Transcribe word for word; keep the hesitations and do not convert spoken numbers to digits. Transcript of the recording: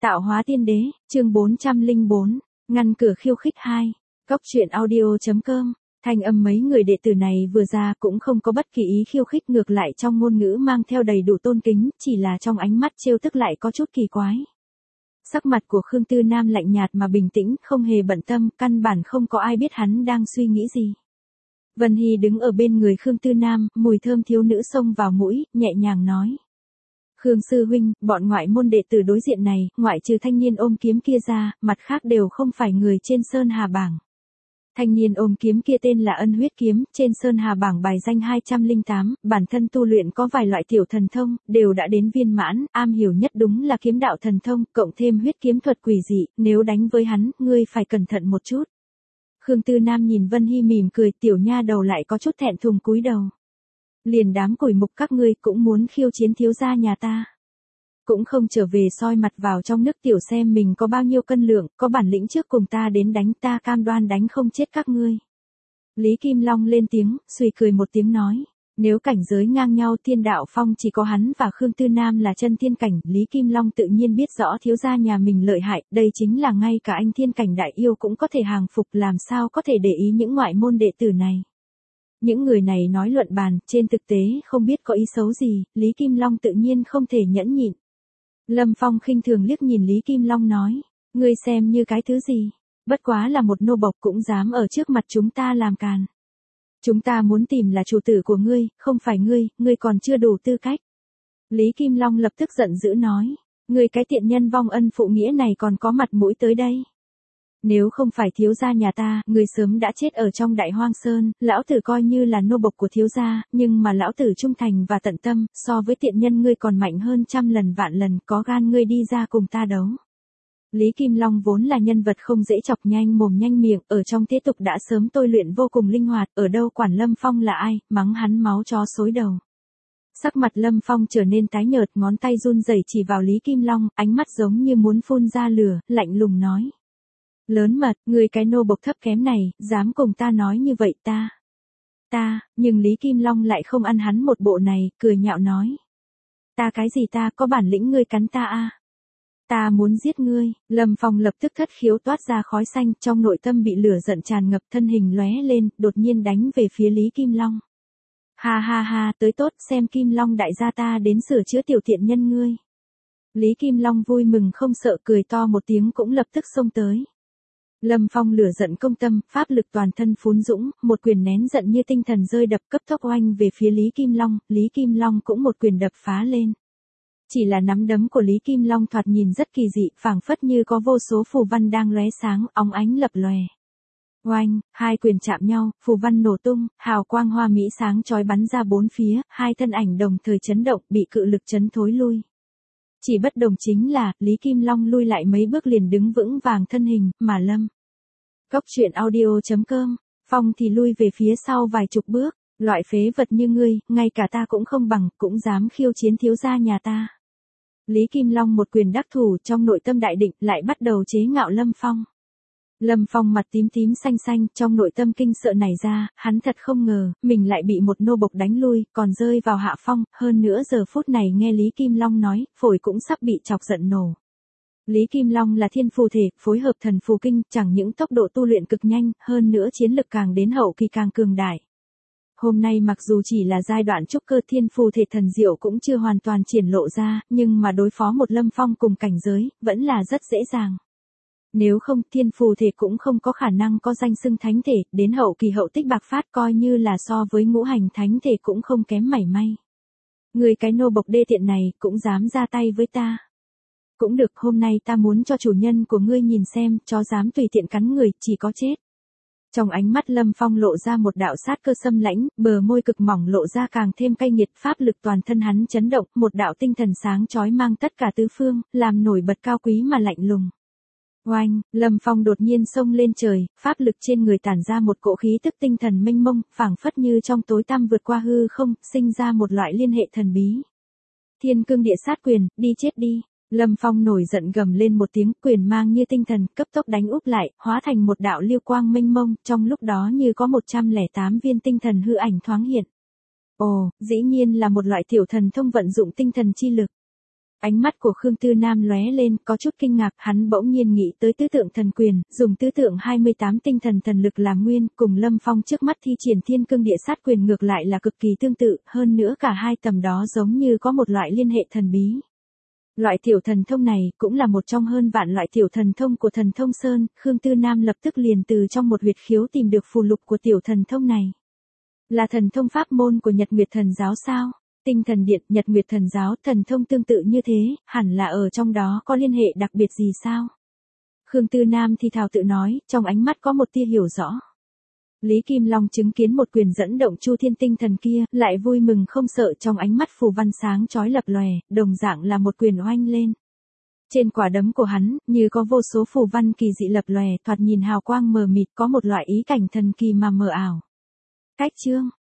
Tạo hóa tiên đế, chương bốn trăm lẻ bốn, ngăn cửa khiêu khích hai. Cốc truyện audio.com, thanh âm mấy người đệ tử này vừa ra cũng không có bất kỳ ý khiêu khích, ngược lại trong ngôn ngữ mang theo đầy đủ tôn kính, chỉ là trong ánh mắt trêu tức lại có chút kỳ quái. Sắc mặt của Khương Tư Nam lạnh nhạt mà bình tĩnh, không hề bận tâm, căn bản không có ai biết hắn đang suy nghĩ gì. Vân Hy đứng ở bên người Khương Tư Nam, mùi thơm thiếu nữ xông vào mũi, nhẹ nhàng nói. Khương sư huynh, bọn ngoại môn đệ tử đối diện này, ngoại trừ thanh niên ôm kiếm kia ra, mặt khác đều không phải người trên Sơn Hà bảng. Thanh niên ôm kiếm kia tên là Ân Huyết Kiếm, trên Sơn Hà bảng bài danh hai trăm lẻ tám, bản thân tu luyện có vài loại tiểu thần thông, đều đã đến viên mãn, am hiểu nhất đúng là kiếm đạo thần thông, cộng thêm huyết kiếm thuật quỷ dị, nếu đánh với hắn, ngươi phải cẩn thận một chút. Khương Tư Nam nhìn Vân Hy mỉm cười, tiểu nha đầu lại có chút thẹn thùng cúi đầu. Liền đám củi mục các ngươi cũng muốn khiêu chiến thiếu gia nhà ta. Cũng không trở về soi mặt vào trong nước tiểu xem mình có bao nhiêu cân lượng, có bản lĩnh trước cùng ta đến đánh, ta cam đoan đánh không chết các ngươi. Lý Kim Long lên tiếng, suy cười một tiếng nói, nếu cảnh giới ngang nhau thiên đạo phong chỉ có hắn và Khương Tư Nam là chân thiên cảnh, Lý Kim Long tự nhiên biết rõ thiếu gia nhà mình lợi hại, đây chính là ngay cả anh thiên cảnh đại yêu cũng có thể hàng phục, làm sao có thể để ý những ngoại môn đệ tử này. Những người này nói luận bàn, trên thực tế không biết có ý xấu gì, Lý Kim Long tự nhiên không thể nhẫn nhịn. Lâm Phong khinh thường liếc nhìn Lý Kim Long nói, ngươi xem như cái thứ gì, bất quá là một nô bộc cũng dám ở trước mặt chúng ta làm càn. Chúng ta muốn tìm là chủ tử của ngươi, không phải ngươi, ngươi còn chưa đủ tư cách. Lý Kim Long lập tức giận dữ nói, ngươi cái tiện nhân vong ân phụ nghĩa này còn có mặt mũi tới đây. Nếu không phải thiếu gia nhà ta, người sớm đã chết ở trong Đại Hoang Sơn, lão tử coi như là nô bộc của thiếu gia, nhưng mà lão tử trung thành và tận tâm, so với tiện nhân ngươi còn mạnh hơn trăm lần vạn lần, có gan ngươi đi ra cùng ta đấu. Lý Kim Long vốn là nhân vật không dễ chọc, nhanh mồm nhanh miệng, ở trong thế tục đã sớm tôi luyện vô cùng linh hoạt, ở đâu quản Lâm Phong là ai, mắng hắn máu chó xối đầu. Sắc mặt Lâm Phong trở nên tái nhợt, ngón tay run rẩy chỉ vào Lý Kim Long, ánh mắt giống như muốn phun ra lửa, lạnh lùng nói. Lớn mật, người cái nô bộc thấp kém này, dám cùng ta nói như vậy ta. Ta, nhưng Lý Kim Long lại không ăn hắn một bộ này, cười nhạo nói. Ta cái gì ta, có bản lĩnh ngươi cắn ta a? Ta muốn giết ngươi. Lâm Phong lập tức thất khiếu toát ra khói xanh, trong nội tâm bị lửa giận tràn ngập, thân hình lóe lên, đột nhiên đánh về phía Lý Kim Long. Ha ha ha, tới tốt, xem Kim Long đại gia ta đến sửa chữa tiểu thiện nhân ngươi. Lý Kim Long vui mừng không sợ, cười to một tiếng cũng lập tức xông tới. Lâm Phong lửa giận công tâm, pháp lực toàn thân phún dũng, một quyền nén giận như tinh thần rơi đập cấp tốc oanh về phía Lý Kim Long, Lý Kim Long cũng một quyền đập phá lên. Chỉ là nắm đấm của Lý Kim Long thoạt nhìn rất kỳ dị, phảng phất như có vô số phù văn đang lóe sáng, óng ánh lập lòe. Oanh, hai quyền chạm nhau, phù văn nổ tung, hào quang hoa mỹ sáng chói bắn ra bốn phía, hai thân ảnh đồng thời chấn động, bị cự lực chấn thối lui. Chỉ bất đồng chính là, Lý Kim Long lui lại mấy bước liền đứng vững vàng thân hình, mà Lâm. Cốc truyện audio.com, Phong thì lui về phía sau vài chục bước, loại phế vật như ngươi, ngay cả ta cũng không bằng, cũng dám khiêu chiến thiếu gia nhà ta. Lý Kim Long một quyền đắc thủ, trong nội tâm đại định, lại bắt đầu chế ngạo Lâm Phong. Lâm Phong mặt tím tím xanh xanh, trong nội tâm kinh sợ nảy ra, hắn thật không ngờ, mình lại bị một nô bộc đánh lui, còn rơi vào hạ phong, hơn nữa giờ phút này nghe Lý Kim Long nói, phổi cũng sắp bị chọc giận nổ. Lý Kim Long là thiên phù thể, phối hợp thần phù kinh, chẳng những tốc độ tu luyện cực nhanh, hơn nữa chiến lực càng đến hậu kỳ càng cường đại. Hôm nay mặc dù chỉ là giai đoạn trúc cơ, thiên phù thể thần diệu cũng chưa hoàn toàn triển lộ ra, nhưng mà đối phó một Lâm Phong cùng cảnh giới, vẫn là rất dễ dàng. Nếu không, thiên phù thể cũng không có khả năng có danh xưng thánh thể, đến hậu kỳ hậu tích bạc phát coi như là so với ngũ hành thánh thể cũng không kém mảy may. Người cái nô bộc đê tiện này, cũng dám ra tay với ta. Cũng được, hôm nay ta muốn cho chủ nhân của ngươi nhìn xem, chó dám tùy tiện cắn người, chỉ có chết. Trong ánh mắt Lâm Phong lộ ra một đạo sát cơ xâm lãnh, bờ môi cực mỏng lộ ra càng thêm cay nghiệt, pháp lực toàn thân hắn chấn động, một đạo tinh thần sáng chói mang tất cả tứ phương, làm nổi bật cao quý mà lạnh lùng. Oanh, Lâm Phong đột nhiên xông lên trời, pháp lực trên người tản ra một cỗ khí tức tinh thần mênh mông, phảng phất như trong tối tăm vượt qua hư không, sinh ra một loại liên hệ thần bí. Thiên cương địa sát quyền, đi chết đi. Lâm Phong nổi giận gầm lên một tiếng, quyền mang như tinh thần, cấp tốc đánh úp lại, hóa thành một đạo lưu quang mênh mông, trong lúc đó như có một trăm lẻ tám viên tinh thần hư ảnh thoáng hiện. Ồ, dĩ nhiên là một loại tiểu thần thông vận dụng tinh thần chi lực. Ánh mắt của Khương Tư Nam lóe lên, có chút kinh ngạc, hắn bỗng nhiên nghĩ tới tứ tượng thần quyền, dùng tứ tượng hai mươi tám tinh thần thần lực làm nguyên, cùng Lâm Phong trước mắt thi triển thiên cương địa sát quyền ngược lại là cực kỳ tương tự, hơn nữa cả hai tầm đó giống như có một loại liên hệ thần bí. Loại tiểu thần thông này cũng là một trong hơn vạn loại tiểu thần thông của Thần Thông Sơn, Khương Tư Nam lập tức liền từ trong một huyệt khiếu tìm được phù lục của tiểu thần thông này. Là thần thông pháp môn của Nhật Nguyệt Thần Giáo sao? Tinh Thần Điện, Nhật Nguyệt Thần Giáo, thần thông tương tự như thế, hẳn là ở trong đó có liên hệ đặc biệt gì sao? Khương Tư Nam thì thào tự nói, trong ánh mắt có một tia hiểu rõ. Lý Kim Long chứng kiến một quyền dẫn động Chu Thiên Tinh Thần kia, lại vui mừng không sợ, trong ánh mắt phù văn sáng chói lập lòe, đồng dạng là một quyền oanh lên. Trên quả đấm của hắn, như có vô số phù văn kỳ dị lập lòe, thoạt nhìn hào quang mờ mịt, có một loại ý cảnh thần kỳ mà mờ ảo. Cách chương